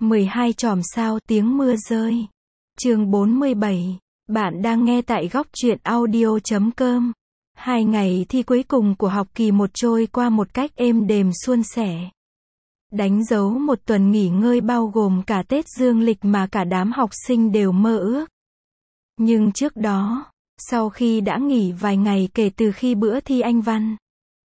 12 chòm sao tiếng mưa rơi. Chương 47. Bạn đang nghe tại góc truyện audio.com. 2 ngày thi cuối cùng của học kỳ 1 trôi qua một cách êm đềm suôn sẻ. Đánh dấu một tuần nghỉ ngơi bao gồm cả Tết dương lịch mà cả đám học sinh đều mơ ước. Nhưng trước đó, sau khi đã nghỉ vài ngày kể từ khi bữa thi Anh văn,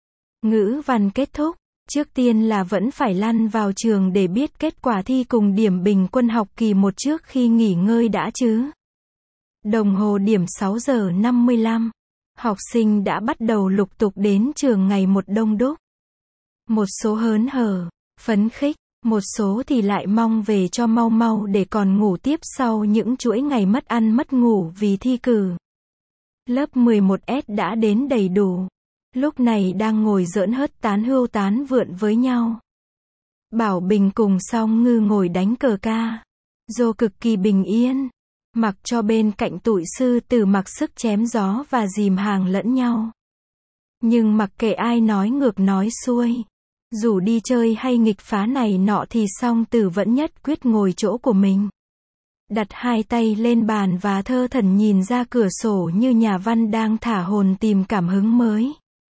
ngữ văn kết thúc, trước tiên là vẫn phải lăn vào trường để biết kết quả thi cùng điểm bình quân học kỳ 1 trước khi nghỉ ngơi đã chứ. Đồng hồ điểm 6 giờ 55. Học sinh đã bắt đầu lục tục đến trường ngày một đông đúc. Một số hớn hở, phấn khích, một số thì lại mong về cho mau mau để còn ngủ tiếp sau những chuỗi ngày mất ăn mất ngủ vì thi cử. Lớp 11S đã đến đầy đủ. Lúc này đang ngồi giỡn hớt tán hươu tán vượn với nhau. Bảo Bình cùng Song Ngư ngồi đánh cờ ca. Dô cực kỳ bình yên. Mặc cho bên cạnh tụi sư tử mặc sức chém gió và dìm hàng lẫn nhau. Nhưng mặc kệ ai nói ngược nói xuôi, dù đi chơi hay nghịch phá này nọ thì Song Tử vẫn nhất quyết ngồi chỗ của mình. Đặt hai tay lên bàn và thơ thẩn nhìn ra cửa sổ như nhà văn đang thả hồn tìm cảm hứng mới.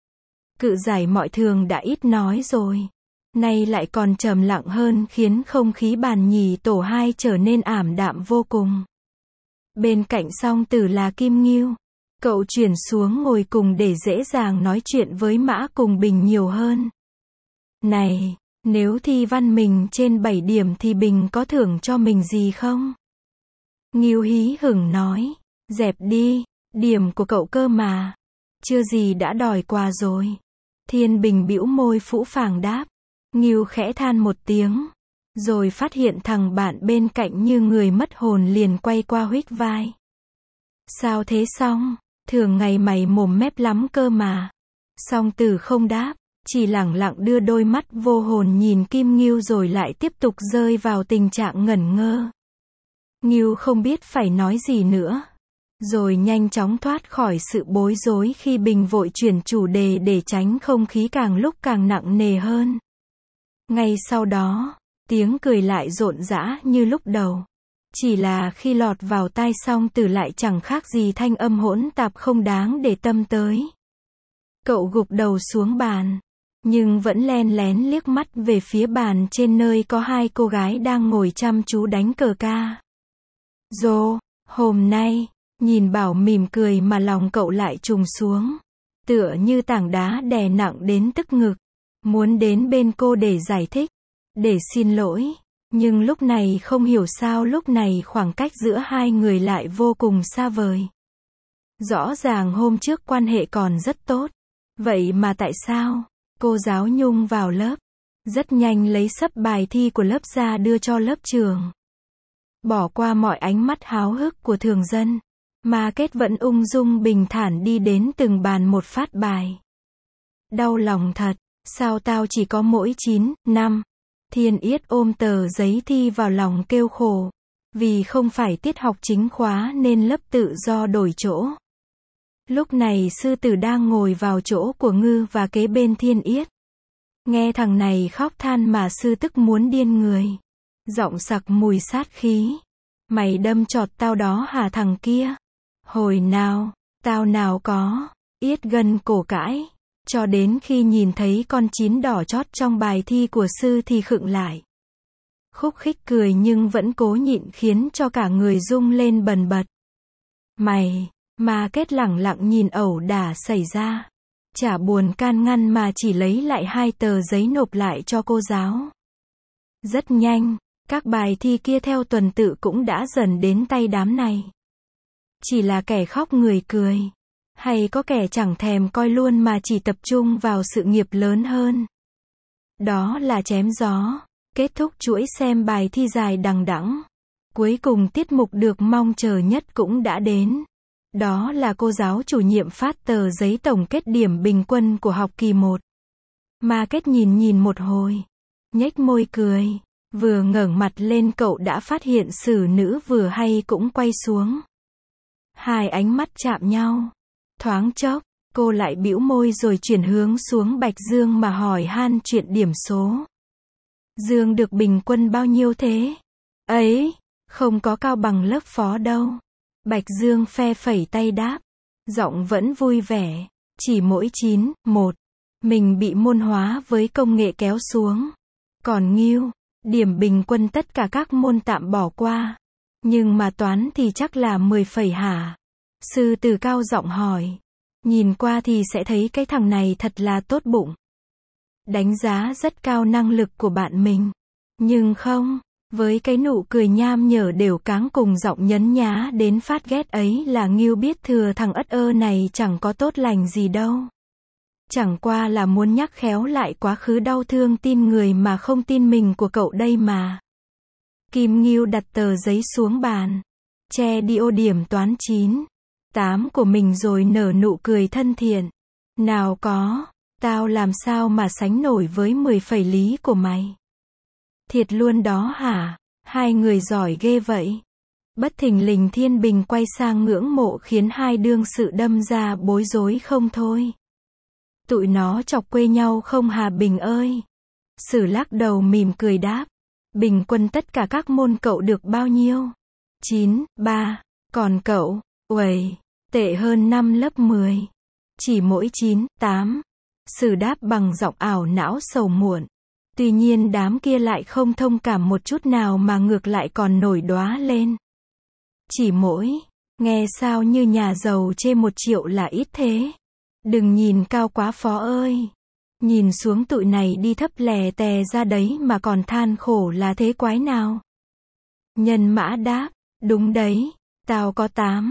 Cự giải mọi thường đã ít nói rồi. Nay lại còn trầm lặng hơn khiến không khí bàn nhì tổ 2 trở nên ảm đạm vô cùng. Bên cạnh Song Tử là Kim Ngưu. Cậu chuyển xuống ngồi cùng để dễ dàng nói chuyện với Mã cùng Bình nhiều hơn. Này, nếu thi văn mình trên 7 điểm thì Bình có thưởng cho mình gì không? Ngưu hí hửng nói. Dẹp đi, điểm của cậu cơ mà. Chưa gì đã đòi quà rồi. Thiên Bình bĩu môi phũ phàng đáp. Ngưu khẽ than một tiếng. Rồi phát hiện thằng bạn bên cạnh như người mất hồn liền quay qua huých vai. Sao thế Song? Thường ngày mày mồm mép lắm cơ mà. Song Tử không đáp, chỉ lẳng lặng đưa đôi mắt vô hồn nhìn Kim Ngưu rồi lại tiếp tục rơi vào tình trạng ngẩn ngơ. Ngưu không biết phải nói gì nữa. Rồi nhanh chóng thoát khỏi sự bối rối khi Bình vội chuyển chủ đề để tránh không khí càng lúc càng nặng nề hơn. Ngay sau đó, tiếng cười lại rộn rã như lúc đầu. Chỉ là khi lọt vào tai Song Tử lại chẳng khác gì thanh âm hỗn tạp không đáng để tâm tới. Cậu gục đầu xuống bàn, nhưng vẫn len lén liếc mắt về phía bàn trên nơi có hai cô gái đang ngồi chăm chú đánh cờ ca. Dô, hôm nay, nhìn Bảo mỉm cười mà lòng cậu lại trùng xuống. Tựa như tảng đá đè nặng đến tức ngực. Muốn đến bên cô để giải thích, để xin lỗi. Nhưng lúc này không hiểu sao lúc này khoảng cách giữa hai người lại vô cùng xa vời. Rõ ràng hôm trước quan hệ còn rất tốt. Vậy mà tại sao? Cô giáo Nhung vào lớp. Rất nhanh lấy sấp bài thi của lớp ra đưa cho lớp trưởng. Bỏ qua mọi ánh mắt háo hức của thường dân. Mà Kết vẫn ung dung bình thản đi đến từng bàn một phát bài. Đau lòng thật. Sao tao chỉ có mỗi 9, 5? Thiên Yết ôm tờ giấy thi vào lòng kêu khổ. Vì không phải tiết học chính khóa nên lớp tự do đổi chỗ. Lúc này sư tử đang ngồi vào chỗ của Ngư và kế bên Thiên Yết. Nghe thằng này khóc than mà sư tức muốn điên người. Giọng sặc mùi sát khí. Mày đâm chọt tao đó hả thằng kia? Hồi nào, tao nào có. Yết gân cổ cãi. Cho đến khi nhìn thấy con chín đỏ chót trong bài thi của sư thì khựng lại. Khúc khích cười nhưng vẫn cố nhịn khiến cho cả người rung lên bần bật. Mày, mà Kết lẳng lặng nhìn ẩu đả xảy ra. Chả buồn can ngăn mà chỉ lấy lại 2 tờ giấy nộp lại cho cô giáo. Rất nhanh, các bài thi kia theo tuần tự cũng đã dần đến tay đám này. Chỉ là kẻ khóc người cười. Hay có kẻ chẳng thèm coi luôn mà chỉ tập trung vào sự nghiệp lớn hơn. Đó là chém gió. Kết thúc chuỗi xem bài thi dài đằng đẵng. Cuối cùng tiết mục được mong chờ nhất cũng đã đến. Đó là cô giáo chủ nhiệm phát tờ giấy tổng kết điểm bình quân của học kỳ 1. Mà Kết nhìn một hồi. Nhếch môi cười. Vừa ngẩng mặt lên cậu đã phát hiện xử nữ vừa hay cũng quay xuống. Hai ánh mắt chạm nhau. Thoáng chốc, cô lại bĩu môi rồi chuyển hướng xuống Bạch Dương mà hỏi han chuyện điểm số. Dương được bình quân bao nhiêu thế? Ấy, không có cao bằng lớp phó đâu. Bạch Dương phe phẩy tay đáp. Giọng vẫn vui vẻ. Chỉ mỗi 9-1. Mình bị môn hóa với công nghệ kéo xuống. Còn Ngưu, điểm bình quân tất cả các môn tạm bỏ qua. Nhưng mà toán thì chắc là 10 phẩy hả? Sư Tử cao giọng hỏi. Nhìn qua thì sẽ thấy cái thằng này thật là tốt bụng. Đánh giá rất cao năng lực của bạn mình. Nhưng không, với cái nụ cười nham nhở đều cáng cùng giọng nhấn nhá đến phát ghét ấy là Ngưu biết thừa thằng ất ơ này chẳng có tốt lành gì đâu. Chẳng qua là muốn nhắc khéo lại quá khứ đau thương tin người mà không tin mình của cậu đây mà. Kim Ngưu đặt tờ giấy xuống bàn. Che đi ô điểm toán 9-8 của mình rồi nở nụ cười thân thiện. Nào có, tao làm sao mà sánh nổi với 10 phẩy lý của mày. Thiệt luôn đó hả? Hai người giỏi ghê vậy. Bất thình lình Thiên Bình quay sang ngưỡng mộ khiến hai đương sự đâm ra bối rối không thôi. Tụi nó chọc quê nhau không hà Bình ơi? Sử lắc đầu mỉm cười đáp. Bình quân tất cả các môn cậu được bao nhiêu? 9-3. Còn cậu? Uầy, tệ hơn năm lớp 10. Chỉ mỗi 9-8. Sử đáp bằng giọng ảo não sầu muộn. Tuy nhiên đám kia lại không thông cảm một chút nào mà ngược lại còn nổi đoá lên. Chỉ mỗi, nghe sao như nhà giàu chê 1 triệu là ít thế. Đừng nhìn cao quá phó ơi. Nhìn xuống tụi này đi thấp lè tè ra đấy mà còn than khổ là thế quái nào. Nhân Mã đáp, đúng đấy, tao có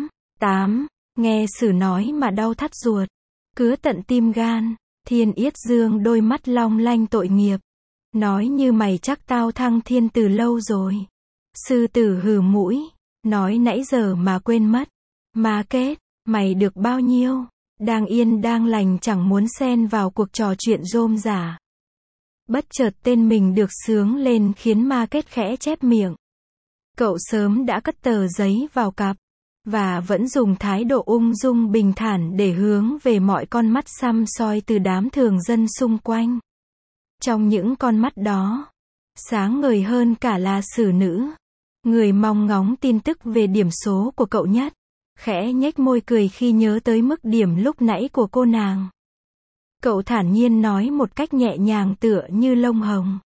8. Nghe Sử nói mà đau thắt ruột. Cứa tận tim gan. Thiên Yết Dương đôi mắt long lanh tội nghiệp. Nói như mày chắc tao thăng thiên từ lâu rồi. Sư Tử hừ mũi. Nói nãy giờ mà quên mất. Mà kết, mày được bao nhiêu? Đang yên đang lành chẳng muốn xen vào cuộc trò chuyện rôm rả. Bất chợt tên mình được xướng lên khiến Ma Kết khẽ chép miệng. Cậu sớm đã cất tờ giấy vào cặp. Và vẫn dùng thái độ ung dung bình thản để hướng về mọi con mắt săm soi từ đám thường dân xung quanh. Trong những con mắt đó, sáng ngời hơn cả là Sử nữ. Người mong ngóng tin tức về điểm số của cậu nhất. Khẽ nhếch môi cười khi nhớ tới mức điểm lúc nãy của cô nàng. Cậu thản nhiên nói một cách nhẹ nhàng tựa như lông hồng.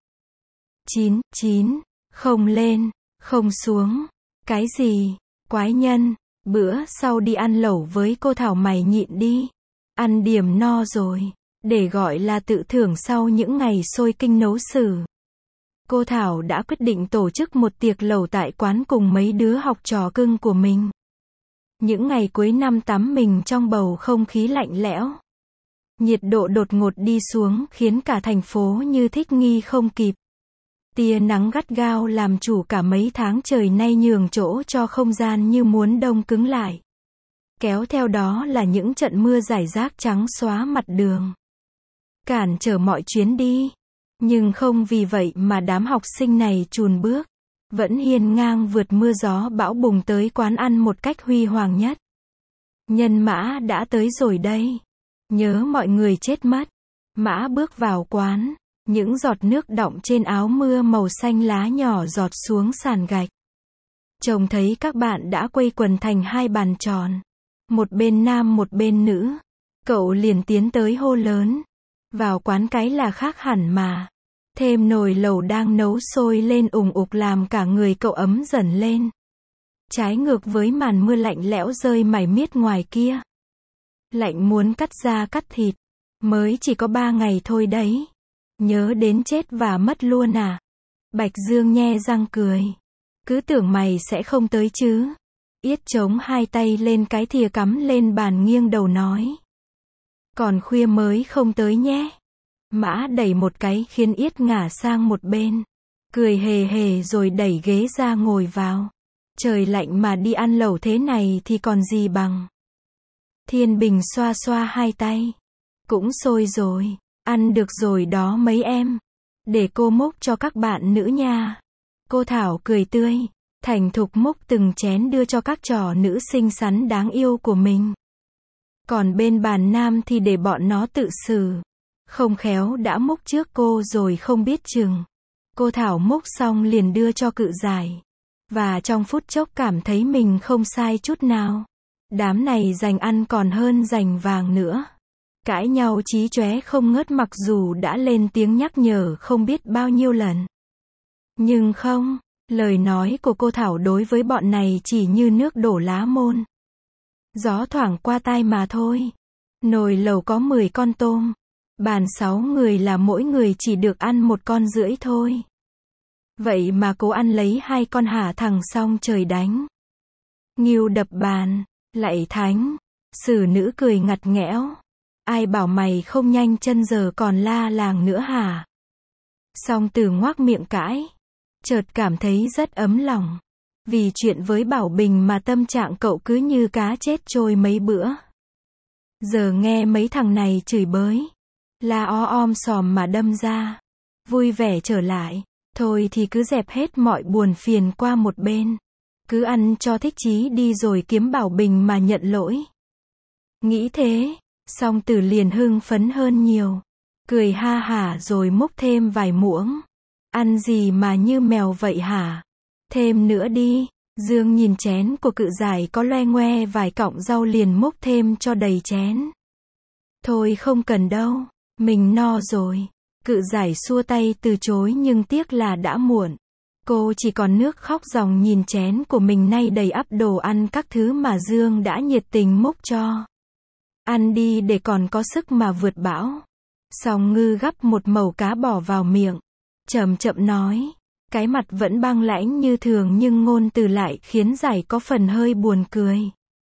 9, không lên, không xuống. Cái gì? Quái nhân, bữa sau đi ăn lẩu với cô Thảo mày nhịn đi. Ăn điểm no rồi, để gọi là tự thưởng sau những ngày sôi kinh nấu sử. Cô Thảo đã quyết định tổ chức một tiệc lẩu tại quán cùng mấy đứa học trò cưng của mình. Những ngày cuối năm tắm mình trong bầu không khí lạnh lẽo. Nhiệt độ đột ngột đi xuống khiến cả thành phố như thích nghi không kịp. Tia nắng gắt gao làm chủ cả mấy tháng trời nay nhường chỗ cho không gian như muốn đông cứng lại. Kéo theo đó là những trận mưa rải rác trắng xóa mặt đường. Cản trở mọi chuyến đi. Nhưng không vì vậy mà đám học sinh này chùn bước. Vẫn hiên ngang vượt mưa gió bão bùng tới quán ăn một cách huy hoàng nhất. Nhân Mã đã tới rồi đây. Nhớ mọi người chết mất. Mã bước vào quán. Những giọt nước đọng trên áo mưa màu xanh lá nhỏ giọt xuống sàn gạch. Trông thấy các bạn đã quây quần thành hai bàn tròn. Một bên nam một bên nữ. Cậu liền tiến tới hô lớn. Vào quán cái là khác hẳn mà. Thêm nồi lẩu đang nấu sôi lên ùng ục làm cả người cậu ấm dần lên. Trái ngược với màn mưa lạnh lẽo rơi mải miết ngoài kia. Lạnh muốn cắt da cắt thịt. Mới chỉ có 3 ngày thôi đấy. Nhớ đến chết và mất luôn à? Bạch Dương nhe răng cười. Cứ tưởng mày sẽ không tới chứ. Yết chống hai tay lên cái thìa cắm lên bàn nghiêng đầu nói. Còn khuya mới không tới nhé. Mã đẩy một cái khiến Yết ngả sang một bên. Cười hề hề rồi đẩy ghế ra ngồi vào. Trời lạnh mà đi ăn lẩu thế này thì còn gì bằng. Thiên Bình xoa xoa hai tay. Cũng sôi rồi. Ăn được rồi đó mấy em. Để cô múc cho các bạn nữ nha. Cô Thảo cười tươi. Thành thục múc từng chén đưa cho các trò nữ xinh xắn đáng yêu của mình. Còn bên bàn nam thì để bọn nó tự xử. Không khéo đã múc trước cô rồi không biết chừng. Cô Thảo múc xong liền đưa cho Cự Giải. Và trong phút chốc cảm thấy mình không sai chút nào. Đám này giành ăn còn hơn giành vàng nữa. Cãi nhau chí chóe không ngớt mặc dù đã lên tiếng nhắc nhở không biết bao nhiêu lần. Nhưng không, lời nói của cô Thảo đối với bọn này chỉ như nước đổ lá môn. Gió thoảng qua tai mà thôi. Nồi lẩu có 10 con tôm. Bàn 6 người là mỗi người chỉ được ăn 1 con rưỡi thôi. Vậy mà cô ăn lấy 2 con hả thằng xong trời đánh. Ngưu đập bàn, lạy thánh. Xử nữ cười ngặt nghẽo. Ai bảo mày không nhanh chân giờ còn la làng nữa hả? Song Tử ngoác miệng cãi. Chợt cảm thấy rất ấm lòng. Vì chuyện với Bảo Bình mà tâm trạng cậu cứ như cá chết trôi mấy bữa. Giờ nghe mấy thằng này chửi bới. La om sòm mà đâm ra. Vui vẻ trở lại. Thôi thì cứ dẹp hết mọi buồn phiền qua một bên. Cứ ăn cho thích chí đi rồi kiếm Bảo Bình mà nhận lỗi. Nghĩ thế, Song Tử liền hưng phấn hơn nhiều. Cười ha hả rồi múc thêm vài muỗng. Ăn gì mà như mèo vậy hả? Thêm nữa đi. Dương nhìn chén của Cự Giải có loe ngoe vài cọng rau liền múc thêm cho đầy chén. Thôi không cần đâu, mình no rồi. Cự Giải xua tay từ chối nhưng tiếc là đã muộn. Cô chỉ còn nước khóc ròng nhìn chén của mình nay đầy ắp đồ ăn các thứ mà Dương đã nhiệt tình múc cho. Ăn đi để còn có sức mà vượt bão. Song Ngư gắp một mẩu cá bỏ vào miệng. Chậm chậm nói. Cái mặt vẫn băng lãnh như thường nhưng ngôn từ lại khiến Giải có phần hơi buồn cười.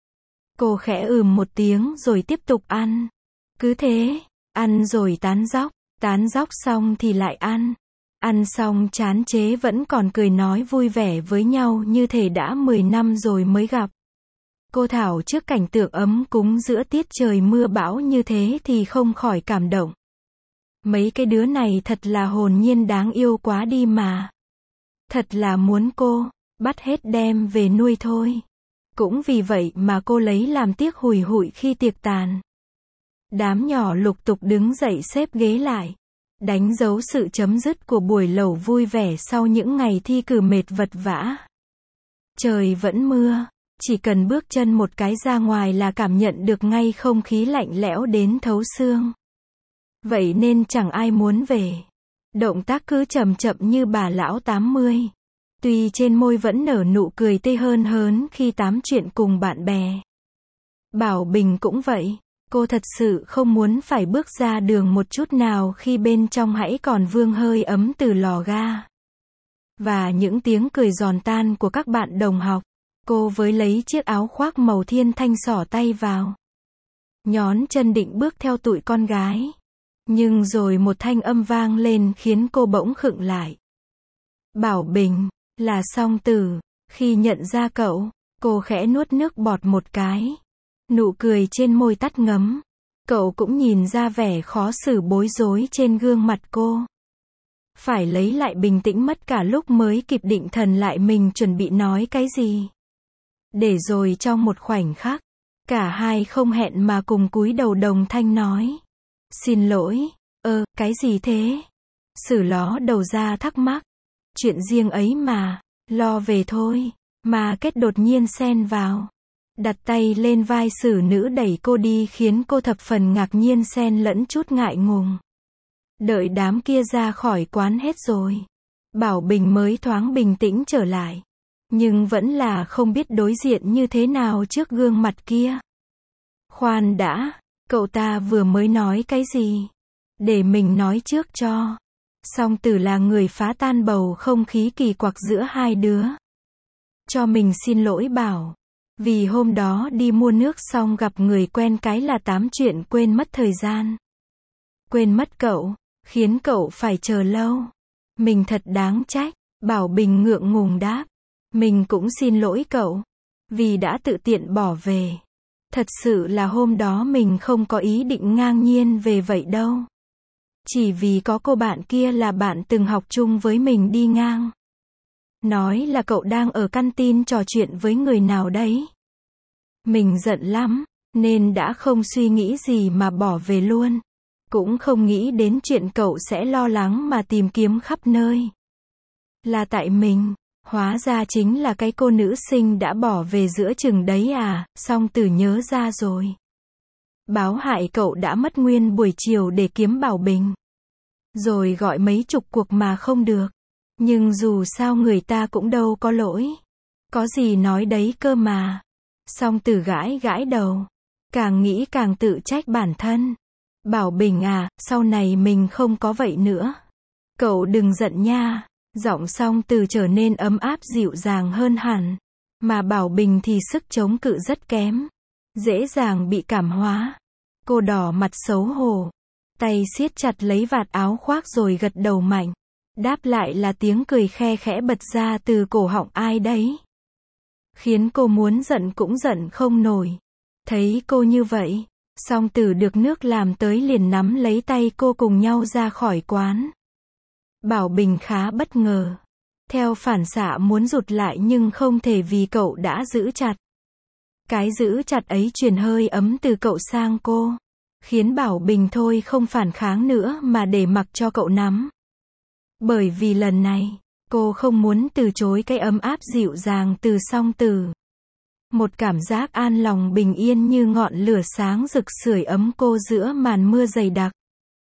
Cô khẽ một tiếng rồi tiếp tục ăn. Cứ thế, ăn rồi tán dóc xong thì lại ăn. Ăn xong chán chế vẫn còn cười nói vui vẻ với nhau như thể đã 10 năm rồi mới gặp. Cô Thảo trước cảnh tượng ấm cúng giữa tiết trời mưa bão như thế thì không khỏi cảm động. Mấy cái đứa này thật là hồn nhiên đáng yêu quá đi mà. Thật là muốn cô bắt hết đem về nuôi thôi. Cũng vì vậy mà cô lấy làm tiếc hùi hụi khi tiệc tàn. Đám nhỏ lục tục đứng dậy xếp ghế lại. Đánh dấu sự chấm dứt của buổi lẩu vui vẻ sau những ngày thi cử mệt vật vã. Trời vẫn mưa. Chỉ cần bước chân một cái ra ngoài là cảm nhận được ngay không khí lạnh lẽo đến thấu xương. Vậy nên chẳng ai muốn về. Động tác cứ chậm chậm như bà lão 80. Tuy trên môi vẫn nở nụ cười tươi hơn hớn khi tám chuyện cùng bạn bè. Bảo Bình cũng vậy. Cô thật sự không muốn phải bước ra đường một chút nào khi bên trong hãy còn vương hơi ấm từ lò ga. Và những tiếng cười giòn tan của các bạn đồng học. Cô với lấy chiếc áo khoác màu thiên thanh xỏ tay vào. Nhón chân định bước theo tụi con gái. Nhưng rồi một thanh âm vang lên khiến cô bỗng khựng lại. Bảo Bình, là Song Tử. Khi nhận ra cậu, cô khẽ nuốt nước bọt một cái. Nụ cười trên môi tắt ngấm. Cậu cũng nhìn ra vẻ khó xử bối rối trên gương mặt cô. Phải lấy lại bình tĩnh mất cả lúc mới kịp định thần lại mình chuẩn bị nói cái gì. Để rồi trong một khoảnh khắc, cả hai không hẹn mà cùng cúi đầu đồng thanh nói. Xin lỗi, cái gì thế? Sử ló đầu ra thắc mắc. Chuyện riêng ấy mà, lo về thôi. Mà Kết đột nhiên xen vào. Đặt tay lên vai Sử nữ đẩy cô đi khiến cô thập phần ngạc nhiên xen lẫn chút ngại ngùng. Đợi đám kia ra khỏi quán hết rồi. Bảo Bình mới thoáng bình tĩnh trở lại. Nhưng vẫn là không biết đối diện như thế nào trước gương mặt kia. Khoan đã, cậu ta vừa mới nói cái gì? Để mình nói trước cho. Song Tử là người phá tan bầu không khí kỳ quặc giữa hai đứa. Cho mình xin lỗi Bảo. Vì hôm đó đi mua nước xong gặp người quen cái là tám chuyện quên mất thời gian. Quên mất cậu, khiến cậu phải chờ lâu. Mình thật đáng trách. Bảo Bình ngượng ngùng đáp. Mình cũng xin lỗi cậu. Vì đã tự tiện bỏ về. Thật sự là hôm đó mình không có ý định ngang nhiên về vậy đâu. Chỉ vì có cô bạn kia là bạn từng học chung với mình đi ngang. Nói là cậu đang ở căn tin trò chuyện với người nào đấy. Mình giận lắm, nên đã không suy nghĩ gì mà bỏ về luôn. Cũng không nghĩ đến chuyện cậu sẽ lo lắng mà tìm kiếm khắp nơi. Là tại mình, Hóa ra chính là cái cô nữ sinh đã bỏ về giữa chừng đấy à, Song Tử nhớ ra rồi. Báo hại cậu đã mất nguyên buổi chiều để kiếm Bảo Bình. Rồi gọi mấy chục cuộc mà không được. Nhưng dù sao người ta cũng đâu có lỗi. Có gì nói đấy cơ mà. Song Tử gãi gãi đầu. Càng nghĩ càng tự trách bản thân. Bảo Bình à, sau này mình không có vậy nữa. Cậu đừng giận nha. Giọng Song Tử trở nên ấm áp dịu dàng hơn hẳn. Mà Bảo Bình thì sức chống cự rất kém. Dễ dàng bị cảm hóa. Cô đỏ mặt xấu hổ. Tay siết chặt lấy vạt áo khoác rồi gật đầu mạnh. Đáp lại là tiếng cười khe khẽ bật ra từ cổ họng ai đấy. Khiến cô muốn giận cũng giận không nổi. Thấy cô như vậy, Song Tử được nước làm tới liền nắm lấy tay cô cùng nhau ra khỏi quán. Bảo Bình khá bất ngờ. Theo phản xạ muốn rụt lại nhưng không thể vì cậu đã giữ chặt. Cái giữ chặt ấy truyền hơi ấm từ cậu sang cô. Khiến Bảo Bình thôi không phản kháng nữa mà để mặc cho cậu nắm. Bởi vì lần này, cô không muốn từ chối cái ấm áp dịu dàng từ Song Tử. Một cảm giác an lòng bình yên như ngọn lửa sáng rực sưởi ấm cô giữa màn mưa dày đặc.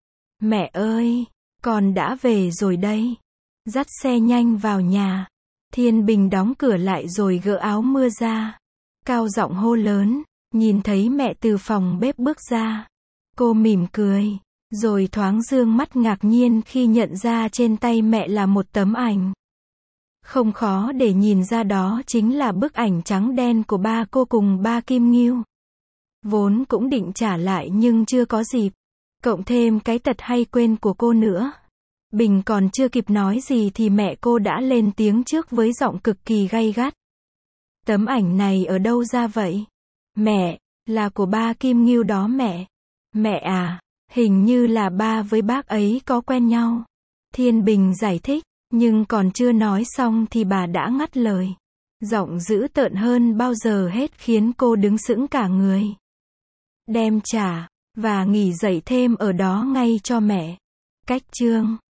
Mẹ ơi, con đã về rồi đây. Dắt xe nhanh vào nhà. Thiên Bình đóng cửa lại rồi gỡ áo mưa ra. Cao giọng hô lớn, nhìn thấy mẹ từ phòng bếp bước ra. Cô mỉm cười, rồi thoáng dương mắt ngạc nhiên khi nhận ra trên tay mẹ là một tấm ảnh. Không khó để nhìn ra đó chính là bức ảnh trắng đen của ba cô cùng ba Kim Ngưu. Vốn cũng định trả lại nhưng chưa có dịp. Cộng thêm cái tật hay quên của cô nữa. Bình còn chưa kịp nói gì thì mẹ cô đã lên tiếng trước với giọng cực kỳ gay gắt. Tấm ảnh này ở đâu ra vậy? Mẹ, là của ba Kim Ngưu đó mẹ. Mẹ à, hình như là ba với bác ấy có quen nhau. Thiên Bình giải thích, nhưng còn chưa nói xong thì bà đã ngắt lời. Giọng dữ tợn hơn bao giờ hết khiến cô đứng sững cả người. Đem trả, và nghỉ dậy thêm ở đó ngay cho mẹ. Cách chương